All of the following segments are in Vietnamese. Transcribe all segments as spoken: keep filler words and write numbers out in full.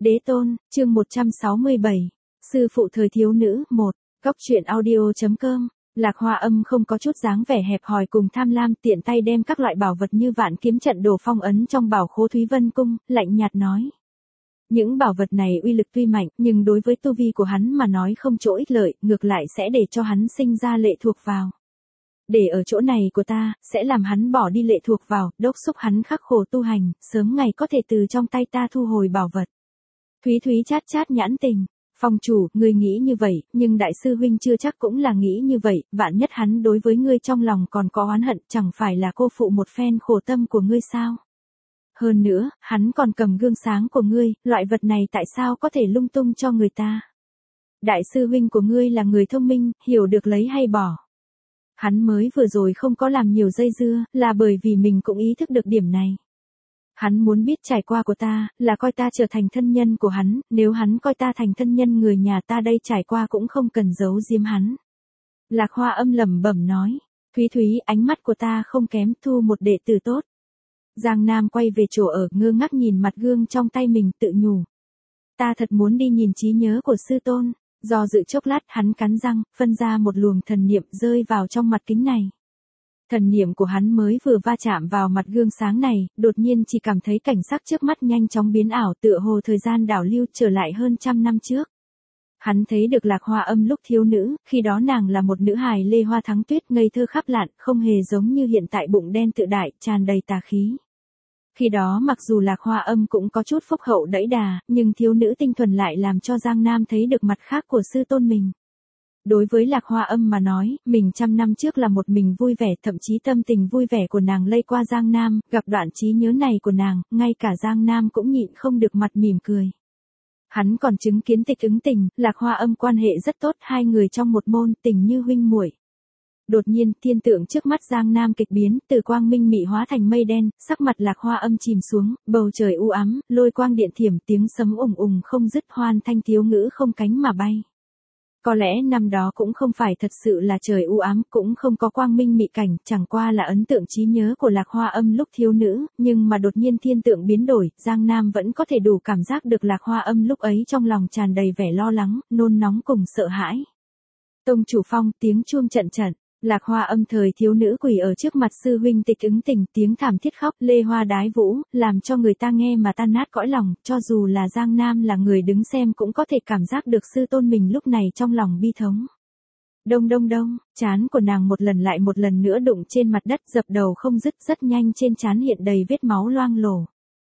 Đế tôn, chương một trăm sáu mươi bảy. Sư phụ thời thiếu nữ, một. Góc truyện audio.com. Lạc Hoa Âm không có chút dáng vẻ hẹp hòi cùng tham lam, tiện tay đem các loại bảo vật như vạn kiếm trận đồ phong ấn trong bảo khố Thúy Vân Cung, lạnh nhạt nói. Những bảo vật này uy lực tuy mạnh, nhưng đối với tu vi của hắn mà nói không chỗ ích lợi, ngược lại sẽ để cho hắn sinh ra lệ thuộc vào. Để ở chỗ này của ta, sẽ làm hắn bỏ đi lệ thuộc vào, đốc xúc hắn khắc khổ tu hành, sớm ngày có thể từ trong tay ta thu hồi bảo vật. Thúy Thúy chát chát nhãn tình. Phong chủ, ngươi nghĩ như vậy, nhưng đại sư huynh chưa chắc cũng là nghĩ như vậy, vạn nhất hắn đối với ngươi trong lòng còn có oán hận, chẳng phải là cô phụ một phen khổ tâm của ngươi sao? Hơn nữa, hắn còn cầm gương sáng của ngươi, loại vật này tại sao có thể lung tung cho người ta? Đại sư huynh của ngươi là người thông minh, hiểu được lấy hay bỏ. Hắn mới vừa rồi không có làm nhiều dây dưa, là bởi vì mình cũng ý thức được điểm này. Hắn muốn biết trải qua của ta, là coi ta trở thành thân nhân của hắn, nếu hắn coi ta thành thân nhân người nhà ta đây trải qua cũng không cần giấu giếm hắn. Lạc Hoa Âm lẩm bẩm nói, Thúy Thúy, ánh mắt của ta không kém, thu một đệ tử tốt. Giang Nam quay về chỗ ở, ngơ ngác nhìn mặt gương trong tay mình, tự nhủ. Ta thật muốn đi nhìn trí nhớ của sư tôn. Do dự chốc lát, hắn cắn răng, phân ra một luồng thần niệm rơi vào trong mặt kính này. Thần niệm của hắn mới vừa va chạm vào mặt gương sáng này, đột nhiên chỉ cảm thấy cảnh sắc trước mắt nhanh chóng biến ảo, tựa hồ thời gian đảo lưu trở lại hơn trăm năm trước. Hắn thấy được Lạc Hoa Âm lúc thiếu nữ, khi đó nàng là một nữ hài lê hoa thắng tuyết, ngây thơ khắp lạn, không hề giống như hiện tại bụng đen tự đại, tràn đầy tà khí. Khi đó mặc dù Lạc Hoa Âm cũng có chút phúc hậu đẫy đà, nhưng thiếu nữ tinh thuần lại làm cho Giang Nam thấy được mặt khác của sư tôn mình. Đối với Lạc Hoa Âm mà nói, mình trăm năm trước là một mình vui vẻ, thậm chí tâm tình vui vẻ của nàng lây qua Giang Nam, gặp đoạn trí nhớ này của nàng, ngay cả Giang Nam cũng nhịn không được mặt mỉm cười. Hắn còn chứng kiến Tịch Ứng Tình, Lạc Hoa Âm quan hệ rất tốt, hai người trong một môn, tình như huynh muội. Đột nhiên, thiên tượng trước mắt Giang Nam kịch biến, từ quang minh mị hóa thành mây đen, sắc mặt Lạc Hoa Âm chìm xuống, bầu trời u ám, lôi quang điện thiểm, tiếng sấm ùng ùng không dứt, hoan thanh thiếu ngữ không cánh mà bay. Có lẽ năm đó cũng không phải thật sự là trời u ám, cũng không có quang minh mị cảnh, chẳng qua là ấn tượng trí nhớ của Lạc Hoa Âm lúc thiếu nữ, nhưng mà đột nhiên thiên tượng biến đổi, Giang Nam vẫn có thể đủ cảm giác được Lạc Hoa Âm lúc ấy trong lòng tràn đầy vẻ lo lắng, nôn nóng cùng sợ hãi. Tông chủ phong, tiếng chuông trận trận. Lạc Hoa Âm thời thiếu nữ quỳ ở trước mặt sư huynh Tịch Ứng Tình, tiếng thảm thiết khóc, lê hoa đái vũ, làm cho người ta nghe mà tan nát cõi lòng, cho dù là Giang Nam là người đứng xem cũng có thể cảm giác được sư tôn mình lúc này trong lòng bi thống. Đông đông đông, trán của nàng một lần lại một lần nữa đụng trên mặt đất, dập đầu không dứt, rất nhanh trên trán hiện đầy vết máu loang lổ.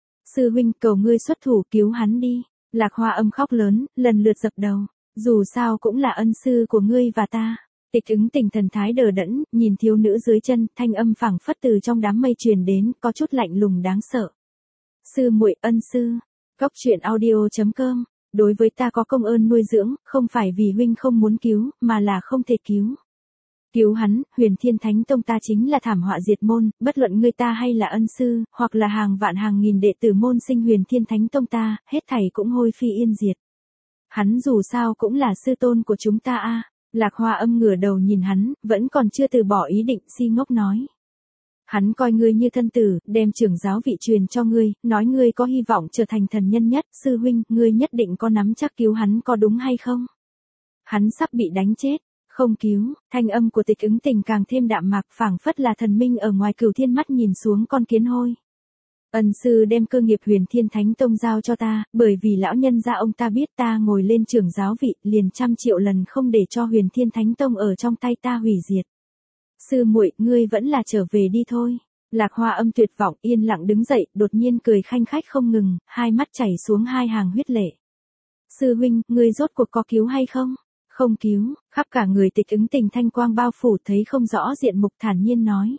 Sư huynh, cầu ngươi xuất thủ cứu hắn đi. Lạc Hoa Âm khóc lớn, lần lượt dập đầu. Dù sao cũng là ân sư của ngươi và ta. Tịch Ứng Tình thần thái đờ đẫn, nhìn thiếu nữ dưới chân, thanh âm phảng phất từ trong đám mây truyền đến, có chút lạnh lùng đáng sợ. Sư muội, ân sư. Góc truyện audio.com. Đối với ta có công ơn nuôi dưỡng, không phải vì huynh không muốn cứu, mà là không thể cứu. Cứu hắn, Huyền Thiên Thánh Tông ta chính là thảm họa diệt môn, bất luận ngươi ta hay là ân sư, hoặc là hàng vạn hàng nghìn đệ tử môn sinh Huyền Thiên Thánh Tông ta, hết thảy cũng hôi phi yên diệt. Hắn dù sao cũng là sư tôn của chúng ta a. Lạc Hoa Âm ngửa đầu nhìn hắn, vẫn còn chưa từ bỏ ý định, si ngốc nói. Hắn coi ngươi như thân tử, đem trưởng giáo vị truyền cho ngươi, nói ngươi có hy vọng trở thành thần nhân nhất, sư huynh, ngươi nhất định có nắm chắc cứu hắn có đúng hay không? Hắn sắp bị đánh chết, không cứu, thanh âm của Tịch Ứng Tình càng thêm đạm mạc, phảng phất là thần minh ở ngoài cửu thiên mắt nhìn xuống con kiến hôi. Ân sư đem cơ nghiệp Huyền Thiên Thánh Tông giao cho ta, bởi vì lão nhân gia ông ta biết ta ngồi lên trưởng giáo vị, liền trăm triệu lần không để cho Huyền Thiên Thánh Tông ở trong tay ta hủy diệt. Sư muội, ngươi vẫn là trở về đi thôi. Lạc Hoa Âm tuyệt vọng, yên lặng đứng dậy, đột nhiên cười khanh khách không ngừng, hai mắt chảy xuống hai hàng huyết lệ. Sư huynh, ngươi rốt cuộc có cứu hay không? Không cứu, khắp cả người Tịch Ứng Tình thanh quang bao phủ, thấy không rõ diện mục, thản nhiên nói.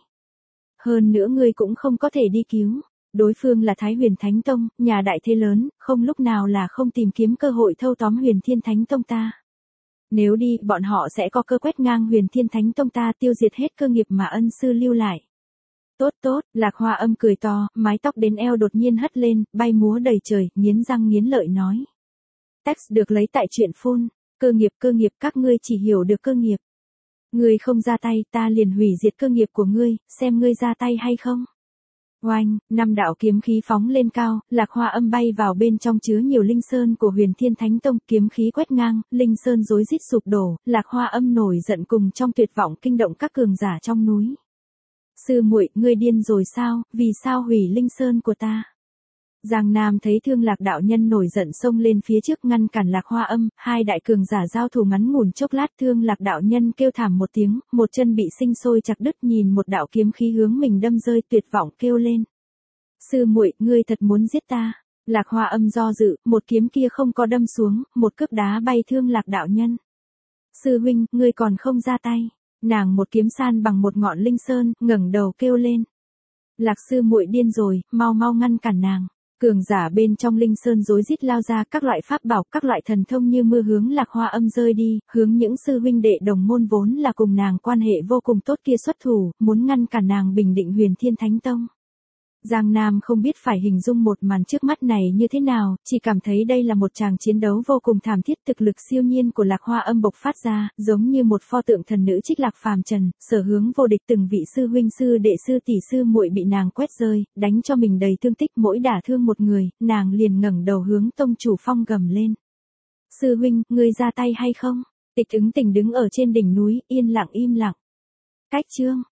Hơn nữa ngươi cũng không có thể đi cứu. Đối phương là Thái Huyền Thánh Tông, nhà đại thế lớn, không lúc nào là không tìm kiếm cơ hội thâu tóm Huyền Thiên Thánh Tông ta. Nếu đi, bọn họ sẽ có cơ quét ngang Huyền Thiên Thánh Tông ta, tiêu diệt hết cơ nghiệp mà ân sư lưu lại. Tốt tốt, Lạc Hoa Âm cười to, mái tóc đến eo đột nhiên hất lên, bay múa đầy trời, nghiến răng nghiến lợi nói. Text được lấy tại truyện phun, cơ nghiệp cơ nghiệp các ngươi chỉ hiểu được cơ nghiệp. Ngươi không ra tay, ta liền hủy diệt cơ nghiệp của ngươi, xem ngươi ra tay hay không. Oanh, năm đạo kiếm khí phóng lên cao, Lạc Hoa Âm bay vào bên trong chứa nhiều linh sơn của Huyền Thiên Thánh Tông, kiếm khí quét ngang, linh sơn rối rít sụp đổ, Lạc Hoa Âm nổi giận cùng trong tuyệt vọng kinh động các cường giả trong núi. Sư muội, ngươi điên rồi sao, vì sao hủy linh sơn của ta? Giang Nam thấy Thương Lạc đạo nhân nổi giận xông lên phía trước ngăn cản Lạc Hoa Âm, hai đại cường giả giao thủ ngắn ngủn chốc lát, Thương Lạc đạo nhân kêu thảm một tiếng, một chân bị sinh sôi chặt đứt, nhìn một đạo kiếm khí hướng mình đâm rơi, tuyệt vọng kêu lên. Sư muội, ngươi thật muốn giết ta? Lạc Hoa Âm do dự, một kiếm kia không có đâm xuống, một cước đá bay Thương Lạc đạo nhân. Sư huynh, ngươi còn không ra tay? Nàng một kiếm san bằng một ngọn linh sơn, ngẩng đầu kêu lên. Lạc sư muội điên rồi, mau mau ngăn cản nàng. Cường giả bên trong linh sơn rối rít lao ra, các loại pháp bảo, các loại thần thông như mưa hướng Lạc Hoa Âm rơi đi, hướng những sư huynh đệ đồng môn vốn là cùng nàng quan hệ vô cùng tốt kia xuất thủ, muốn ngăn cản nàng bình định Huyền Thiên Thánh Tông. Giang Nam không biết phải hình dung một màn trước mắt này như thế nào, chỉ cảm thấy đây là một tràng chiến đấu vô cùng thảm thiết, thực lực siêu nhiên của Lạc Hoa Âm bộc phát ra, giống như một pho tượng thần nữ Trích Lạc phàm trần, sở hướng vô địch, từng vị sư huynh sư đệ sư tỷ sư muội bị nàng quét rơi, đánh cho mình đầy thương tích, mỗi đả thương một người, nàng liền ngẩng đầu hướng tông chủ Phong gầm lên. Sư huynh, ngươi ra tay hay không? Tịch Ứng Tình đứng ở trên đỉnh núi, yên lặng im lặng. Cách chương